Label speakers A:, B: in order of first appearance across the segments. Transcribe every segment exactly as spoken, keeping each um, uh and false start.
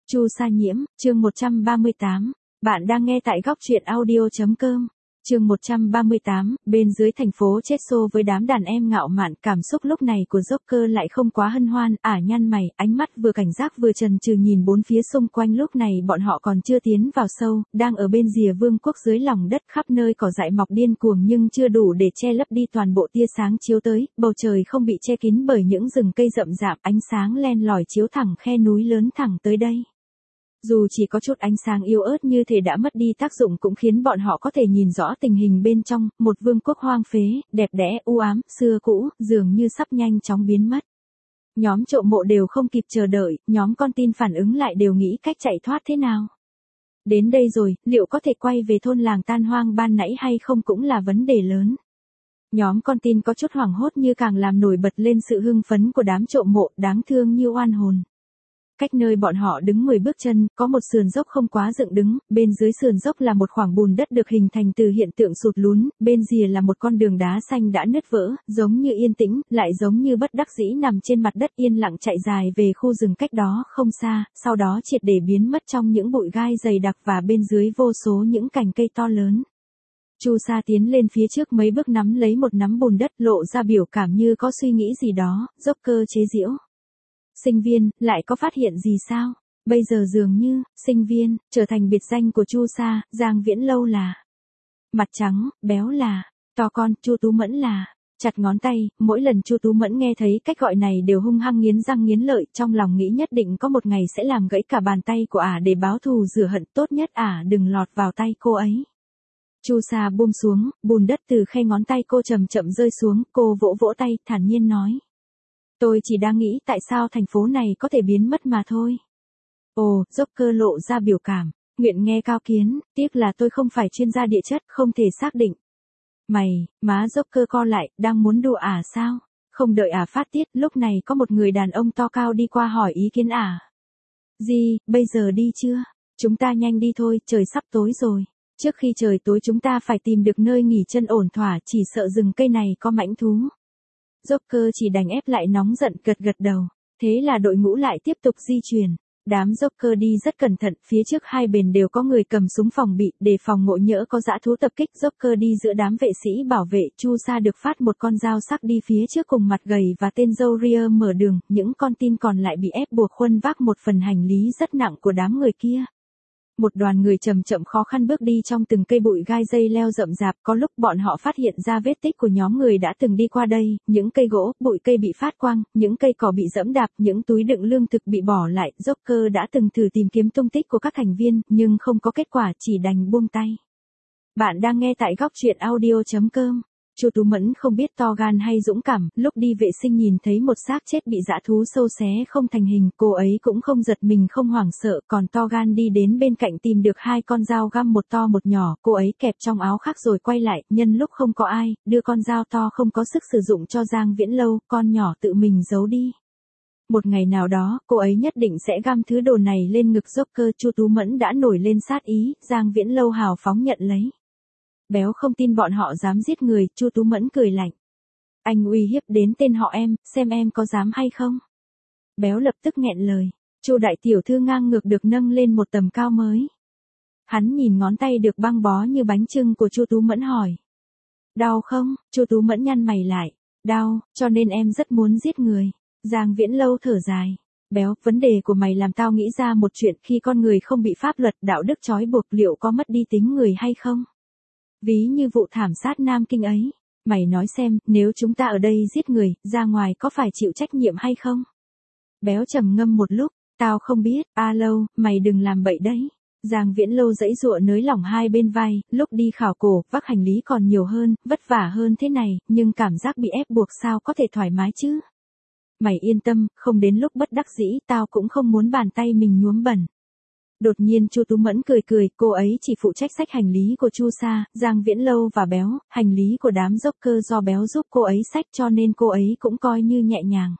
A: Chu Sa Nhiễm, chương một trăm ba mươi tám. Bạn đang nghe tại góc truyện audio chấm com. Chương một trăm ba mươi tám, bên dưới thành phố chết xô với đám đàn em ngạo mạn, cảm xúc lúc này của Joker lại không quá hân hoan, ả nhăn mày, ánh mắt vừa cảnh giác vừa chần chừ nhìn bốn phía xung quanh. Lúc này bọn họ còn chưa tiến vào sâu, đang ở bên rìa vương quốc dưới lòng đất, khắp nơi cỏ dại mọc điên cuồng nhưng chưa đủ để che lấp đi toàn bộ tia sáng chiếu tới, bầu trời không bị che kín bởi những rừng cây rậm rạp, ánh sáng len lỏi chiếu thẳng khe núi lớn thẳng tới đây. Dù chỉ có chút ánh sáng yếu ớt như thể đã mất đi tác dụng cũng khiến bọn họ có thể nhìn rõ tình hình bên trong, một vương quốc hoang phế, đẹp đẽ, u ám, xưa cũ, dường như sắp nhanh chóng biến mất. Nhóm trộm mộ đều không kịp chờ đợi, nhóm con tin phản ứng lại đều nghĩ cách chạy thoát thế nào. Đến đây rồi, liệu có thể quay về thôn làng tan hoang ban nãy hay không cũng là vấn đề lớn. Nhóm con tin có chút hoảng hốt như càng làm nổi bật lên sự hưng phấn của đám trộm mộ, đáng thương như oan hồn. Cách nơi bọn họ đứng mười bước chân, có một sườn dốc không quá dựng đứng, bên dưới sườn dốc là một khoảng bùn đất được hình thành từ hiện tượng sụt lún, bên rìa là một con đường đá xanh đã nứt vỡ, giống như yên tĩnh, lại giống như bất đắc dĩ nằm trên mặt đất yên lặng chạy dài về khu rừng cách đó không xa, sau đó triệt để biến mất trong những bụi gai dày đặc và bên dưới vô số những cành cây to lớn. Chu Sa tiến lên phía trước mấy bước nắm lấy một nắm bùn đất lộ ra biểu cảm như có suy nghĩ gì đó, Joker chế giễu. Sinh viên, lại có phát hiện gì sao? Bây giờ dường như, sinh viên, trở thành biệt danh của Chu Sa, Giang Viễn Lâu là mặt trắng, béo là, to con, Chu Tú Mẫn là, chặt ngón tay. Mỗi lần Chu Tú Mẫn nghe thấy cách gọi này đều hung hăng nghiến răng nghiến lợi, trong lòng nghĩ nhất định có một ngày sẽ làm gãy cả bàn tay của ả để báo thù rửa hận, tốt nhất ả đừng lọt vào tay cô ấy. Chu Sa buông xuống, bùn đất từ khe ngón tay cô chậm chậm rơi xuống, cô vỗ vỗ tay, thản nhiên nói. Tôi chỉ đang nghĩ tại sao thành phố này có thể biến mất mà thôi. Ồ, Joker lộ ra biểu cảm, nguyện nghe cao kiến, tiếc là tôi không phải chuyên gia địa chất, không thể xác định. Mày, má Joker co lại, đang muốn đùa ả sao? Không đợi ả phát tiết, lúc này có một người đàn ông to cao đi qua hỏi ý kiến ả. Gì, bây giờ đi chưa? Chúng ta nhanh đi thôi, trời sắp tối rồi. Trước khi trời tối chúng ta phải tìm được nơi nghỉ chân ổn thỏa, chỉ sợ rừng cây này có mãnh thú. Joker chỉ đành ép lại nóng giận, gật gật đầu. Thế là đội ngũ lại tiếp tục di chuyển. Đám Joker đi rất cẩn thận, phía trước hai bên đều có người cầm súng phòng bị, để phòng ngộ nhỡ có dã thú tập kích. Joker đi giữa đám vệ sĩ bảo vệ, Chu Sa được phát một con dao sắc đi phía trước cùng mặt gầy và tên râu ria mở đường, những con tin còn lại bị ép buộc khuân vác một phần hành lý rất nặng của đám người kia. Một đoàn người chậm chậm khó khăn bước đi trong từng cây bụi gai dây leo rậm rạp, có lúc bọn họ phát hiện ra vết tích của nhóm người đã từng đi qua đây, những cây gỗ, bụi cây bị phát quang, những cây cỏ bị dẫm đạp, những túi đựng lương thực bị bỏ lại. Joker đã từng thử tìm kiếm tung tích của các thành viên, nhưng không có kết quả, chỉ đành buông tay. Bạn đang nghe tại góc truyện audio chấm com. Chu Tú Mẫn không biết to gan hay dũng cảm, lúc đi vệ sinh nhìn thấy một xác chết bị dã thú sâu xé không thành hình, cô ấy cũng không giật mình không hoảng sợ, còn to gan đi đến bên cạnh tìm được hai con dao găm một to một nhỏ, cô ấy kẹp trong áo khác rồi quay lại, nhân lúc không có ai, đưa con dao to không có sức sử dụng cho Giang Viễn Lâu, con nhỏ tự mình giấu đi. Một ngày nào đó, cô ấy nhất định sẽ găm thứ đồ này lên ngực Joker. Chu Tú Mẫn đã nổi lên sát ý, Giang Viễn Lâu hào phóng nhận lấy. Béo không tin bọn họ dám giết người, Chu Tú Mẫn cười lạnh. Anh uy hiếp đến tên họ em, xem em có dám hay không? Béo lập tức nghẹn lời. Chu đại tiểu thư ngang ngược được nâng lên một tầm cao mới. Hắn nhìn ngón tay được băng bó như bánh chưng của Chu Tú Mẫn hỏi. Đau không? Chu Tú Mẫn nhăn mày lại. Đau, cho nên em rất muốn giết người. Giang Viễn Lâu thở dài. Béo, vấn đề của mày làm tao nghĩ ra một chuyện, khi con người không bị pháp luật đạo đức trói buộc liệu có mất đi tính người hay không? Ví như vụ thảm sát Nam Kinh ấy, mày nói xem, nếu chúng ta ở đây giết người, ra ngoài có phải chịu trách nhiệm hay không? Béo trầm ngâm một lúc, tao không biết, a Lâu, mày đừng làm bậy đấy. Giang Viễn Lâu giãy giụa nới lỏng hai bên vai, lúc đi khảo cổ, vác hành lý còn nhiều hơn, vất vả hơn thế này, nhưng cảm giác bị ép buộc sao có thể thoải mái chứ? Mày yên tâm, không đến lúc bất đắc dĩ, tao cũng không muốn bàn tay mình nhuốm bẩn. Đột nhiên Chu Tú Mẫn cười cười, cô ấy chỉ phụ trách xách hành lý của Chu Sa, Giang Viễn Lâu và Béo, hành lý của đám Joker do Béo giúp cô ấy xách cho nên cô ấy cũng coi như nhẹ nhàng.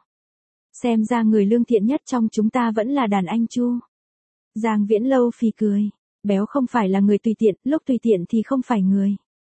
A: Xem ra người lương thiện nhất trong chúng ta vẫn là đàn anh Chu. Giang Viễn Lâu phì cười, Béo không phải là người tùy tiện, lúc tùy tiện thì không phải người.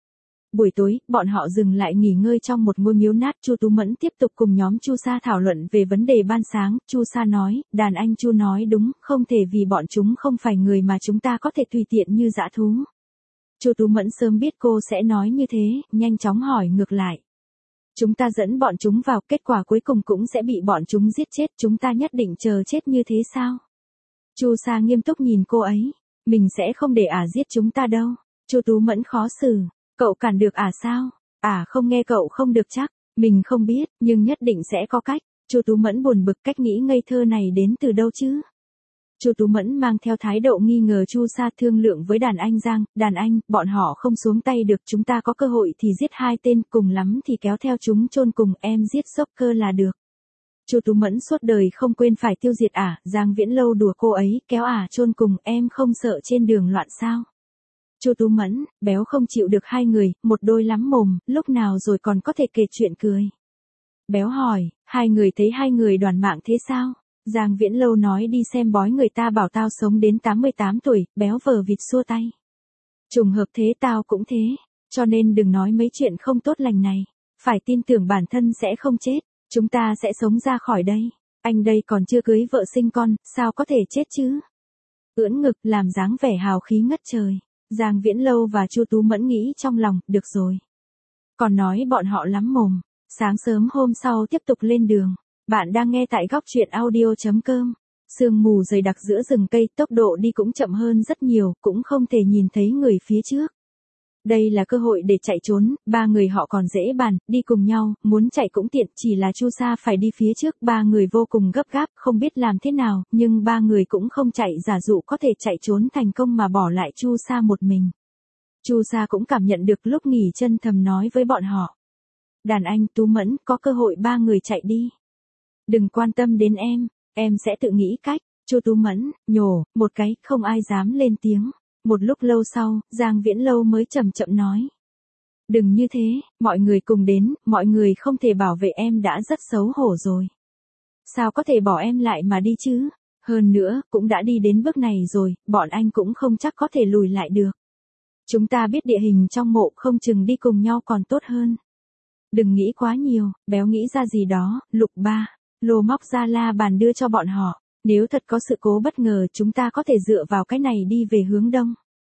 A: Buổi tối, bọn họ dừng lại nghỉ ngơi trong một ngôi miếu nát. Chu Tú Mẫn tiếp tục cùng nhóm Chu Sa thảo luận về vấn đề ban sáng. Chu Sa nói, đàn anh Chu nói đúng, không thể vì bọn chúng không phải người mà chúng ta có thể tùy tiện như dã thú. Chu Tú Mẫn sớm biết cô sẽ nói như thế, nhanh chóng hỏi ngược lại. Chúng ta dẫn bọn chúng vào, kết quả cuối cùng cũng sẽ bị bọn chúng giết chết, chúng ta nhất định chờ chết như thế sao? Chu Sa nghiêm túc nhìn cô ấy, mình sẽ không để ả giết chúng ta đâu. Chu Tú Mẫn khó xử, cậu cản được ả sao? Ả không nghe cậu không được chắc, mình không biết, nhưng nhất định sẽ có cách. Chu Tú Mẫn buồn bực, cách nghĩ ngây thơ này đến từ đâu chứ? Chu Tú Mẫn mang theo thái độ nghi ngờ Chu Sa thương lượng với đàn anh Giang, đàn anh, bọn họ không xuống tay được, chúng ta có cơ hội thì giết hai tên, cùng lắm thì kéo theo chúng chôn cùng, em giết Joker là được. Chu Tú Mẫn suốt đời không quên phải tiêu diệt ả, Giang Viễn Lâu đùa cô ấy, kéo ả chôn cùng, em không sợ trên đường loạn sao? Chu Tú Mẫn, béo không chịu được hai người, một đôi lắm mồm, lúc nào rồi còn có thể kể chuyện cười. Béo hỏi, hai người thấy hai người đoàn mạng thế sao? Giang Viễn Lâu nói đi xem bói người ta bảo tao sống đến tám mươi tám tuổi, béo vờ vịt xua tay. Trùng hợp thế tao cũng thế, cho nên đừng nói mấy chuyện không tốt lành này, phải tin tưởng bản thân sẽ không chết, chúng ta sẽ sống ra khỏi đây, anh đây còn chưa cưới vợ sinh con, sao có thể chết chứ? Ưỡn ngực làm dáng vẻ hào khí ngất trời, Giang Viễn Lâu và Chu Tú Mẫn nghĩ trong lòng, được rồi. Còn nói bọn họ lắm mồm, sáng sớm hôm sau tiếp tục lên đường. Bạn đang nghe tại góc truyện audio chấm com. Sương mù dày đặc giữa rừng cây, tốc độ đi cũng chậm hơn rất nhiều, cũng không thể nhìn thấy người phía trước. Đây là cơ hội để chạy trốn, ba người họ còn dễ bàn, đi cùng nhau, muốn chạy cũng tiện, chỉ là Chu Sa phải đi phía trước, ba người vô cùng gấp gáp, không biết làm thế nào, nhưng ba người cũng không chạy giả dụ có thể chạy trốn thành công mà bỏ lại Chu Sa một mình. Chu Sa cũng cảm nhận được lúc nghỉ chân thầm nói với bọn họ. Đàn anh Tú Mẫn, có cơ hội ba người chạy đi. Đừng quan tâm đến em, em sẽ tự nghĩ cách. Chu Tú Mẫn, nhổ, một cái, không ai dám lên tiếng. Một lúc lâu sau, Giang Viễn Lâu mới chậm chậm nói. Đừng như thế, mọi người cùng đến, mọi người không thể bảo vệ em đã rất xấu hổ rồi. Sao có thể bỏ em lại mà đi chứ? Hơn nữa, cũng đã đi đến bước này rồi, bọn anh cũng không chắc có thể lùi lại được. Chúng ta biết địa hình trong mộ, không chừng đi cùng nhau còn tốt hơn. Đừng nghĩ quá nhiều, béo nghĩ ra gì đó, Lục Ba. Lô móc ra la bàn đưa cho bọn họ, nếu thật có sự cố bất ngờ chúng ta có thể dựa vào cái này đi về hướng đông.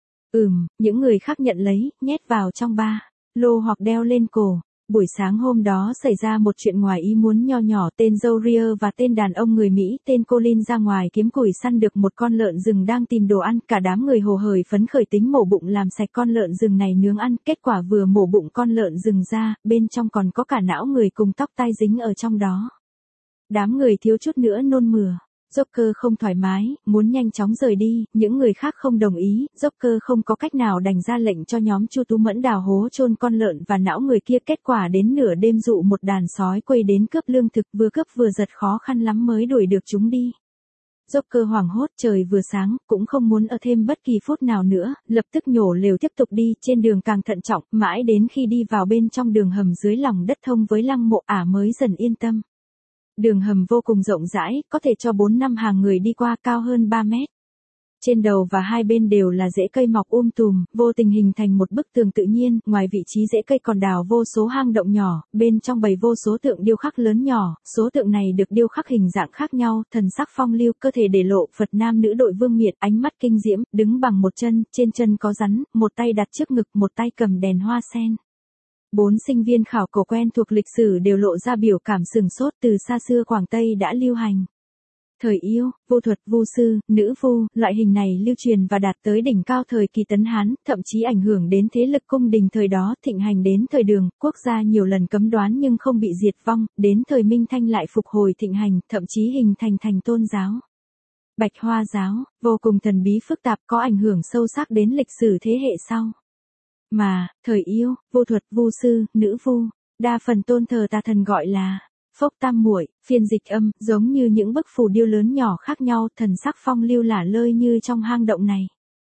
A: Ừm, những người khác nhận lấy, nhét vào trong ba lô hoặc đeo lên cổ. Buổi sáng hôm đó xảy ra một chuyện ngoài ý muốn nho nhỏ, tên dâu Ria và tên đàn ông người Mỹ tên Colin ra ngoài kiếm củi săn được một con lợn rừng đang tìm đồ ăn, cả đám người hồ hởi phấn khởi tính mổ bụng làm sạch con lợn rừng này nướng ăn, kết quả vừa mổ bụng con lợn rừng ra, bên trong còn có cả não người cùng tóc tai dính ở trong đó. Đám người thiếu chút nữa nôn mửa. Joker không thoải mái, muốn nhanh chóng rời đi, những người khác không đồng ý, Joker không có cách nào đành ra lệnh cho nhóm Chu Tú Mẫn đào hố chôn con lợn và não người kia, kết quả đến nửa đêm dụ một đàn sói quây đến cướp lương thực, vừa cướp vừa giật, khó khăn lắm mới đuổi được chúng đi. Joker hoảng hốt, trời vừa sáng, cũng không muốn ở thêm bất kỳ phút nào nữa, lập tức nhổ lều tiếp tục đi, trên đường càng thận trọng, mãi đến khi đi vào bên trong đường hầm dưới lòng đất thông với lăng mộ ả mới dần yên tâm. Đường hầm vô cùng rộng rãi, có thể cho bốn năm hàng người đi qua, cao hơn ba mét. Trên đầu và hai bên đều là rễ cây mọc um tùm, vô tình hình thành một bức tường tự nhiên, ngoài vị trí rễ cây còn đào vô số hang động nhỏ, bên trong bày vô số tượng điêu khắc lớn nhỏ, số tượng này được điêu khắc hình dạng khác nhau, thần sắc phong lưu, cơ thể để lộ, Phật nam nữ đội vương miện, ánh mắt kinh diễm, đứng bằng một chân, trên chân có rắn, một tay đặt trước ngực, một tay cầm đèn hoa sen. Bốn sinh viên khảo cổ quen thuộc lịch sử đều lộ ra biểu cảm sửng sốt, từ xa xưa Quảng Tây đã lưu hành. Thời Yêu, vô thuật, vu sư, nữ vu, loại hình này lưu truyền và đạt tới đỉnh cao thời kỳ Tấn Hán, thậm chí ảnh hưởng đến thế lực cung đình thời đó, thịnh hành đến thời Đường, quốc gia nhiều lần cấm đoán nhưng không bị diệt vong, đến thời Minh Thanh lại phục hồi thịnh hành, thậm chí hình thành thành tôn giáo. Bạch Hoa giáo, vô cùng thần bí phức tạp, có ảnh hưởng sâu sắc đến lịch sử thế hệ sau. Mà, thời Yêu, vô thuật, vu sư, nữ vu, đa phần tôn thờ tà thần gọi là Phốc Tam Muội, phiên dịch âm, giống như những bức phù điêu lớn nhỏ khác nhau, thần sắc phong lưu lả lơi như trong hang động này.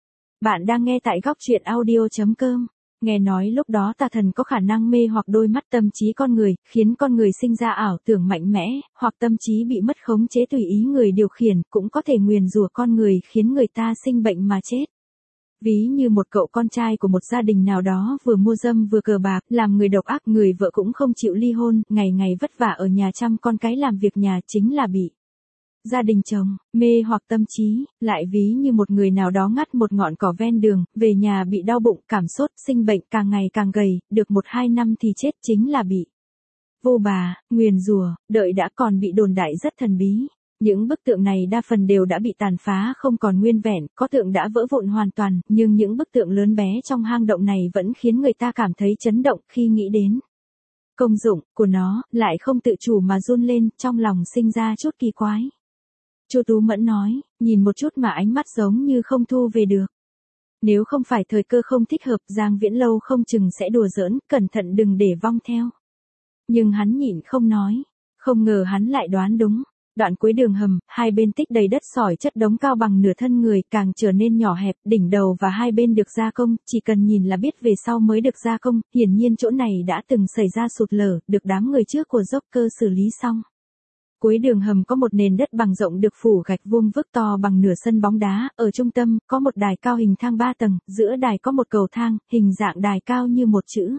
A: Bạn đang nghe tại góc truyện audio chấm com. Nghe nói lúc đó tà thần có khả năng mê hoặc đôi mắt tâm trí con người, khiến con người sinh ra ảo tưởng mạnh mẽ, hoặc tâm trí bị mất khống chế tùy ý người điều khiển, cũng có thể nguyền rủa con người khiến người ta sinh bệnh mà chết. Ví như một cậu con trai của một gia đình nào đó vừa mua dâm vừa cờ bạc, làm người độc ác, người vợ cũng không chịu ly hôn, ngày ngày vất vả ở nhà chăm con cái làm việc nhà chính là bị gia đình chồng mê hoặc tâm trí. Lại ví như một người nào đó ngắt một ngọn cỏ ven đường, về nhà bị đau bụng, cảm sốt, sinh bệnh, càng ngày càng gầy, được một hai năm thì chết, chính là bị vô bà, nguyền rủa, đợi đã, còn bị đồn đại rất thần bí. Những bức tượng này đa phần đều đã bị tàn phá không còn nguyên vẹn, có tượng đã vỡ vụn hoàn toàn, nhưng những bức tượng lớn bé trong hang động này vẫn khiến người ta cảm thấy chấn động khi nghĩ đến công dụng của nó, lại không tự chủ mà run lên, trong lòng sinh ra chút kỳ quái. Chu Tú Mẫn nói, nhìn một chút mà ánh mắt giống như không thu về được. Nếu không phải thời cơ không thích hợp, Giang Viễn Lâu không chừng sẽ đùa giỡn, cẩn thận đừng để vong theo. Nhưng hắn nhịn không nói, không ngờ hắn lại đoán đúng. Đoạn cuối đường hầm, hai bên tích đầy đất sỏi chất đống cao bằng nửa thân người, càng trở nên nhỏ hẹp, đỉnh đầu và hai bên được gia công, chỉ cần nhìn là biết về sau mới được gia công, hiển nhiên chỗ này đã từng xảy ra sụt lở, được đám người trước của Joker xử lý xong. Cuối đường hầm có một nền đất bằng rộng được phủ gạch vuông vức to bằng nửa sân bóng đá, ở trung tâm, có một đài cao hình thang ba tầng, giữa đài có một cầu thang, hình dạng đài cao như một chữ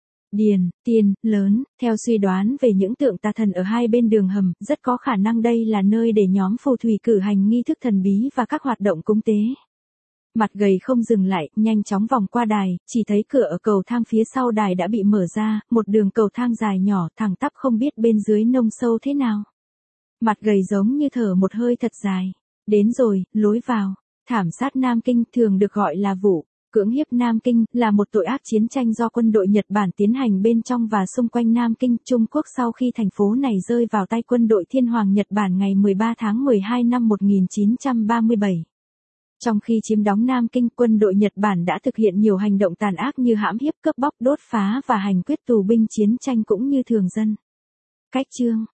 A: Điền, Tiên, lớn. Theo suy đoán về những tượng tà thần ở hai bên đường hầm, rất có khả năng đây là nơi để nhóm phù thủy cử hành nghi thức thần bí và các hoạt động cúng tế. Mặt gầy không dừng lại, nhanh chóng vòng qua đài, chỉ thấy cửa ở cầu thang phía sau đài đã bị mở ra, một đường cầu thang dài nhỏ, thẳng tắp không biết bên dưới nông sâu thế nào. Mặt gầy giống như thở một hơi thật dài. Đến rồi, lối vào. Thảm sát Nam Kinh thường được gọi là vụ cưỡng hiếp Nam Kinh, là một tội ác chiến tranh do quân đội Nhật Bản tiến hành bên trong và xung quanh Nam Kinh, Trung Quốc sau khi thành phố này rơi vào tay quân đội Thiên Hoàng Nhật Bản ngày mười ba tháng mười hai năm một nghìn chín trăm ba mươi bảy. Trong khi chiếm đóng Nam Kinh, quân đội Nhật Bản đã thực hiện nhiều hành động tàn ác như hãm hiếp, cướp bóc, đốt phá và hành quyết tù binh chiến tranh cũng như thường dân. Cách chương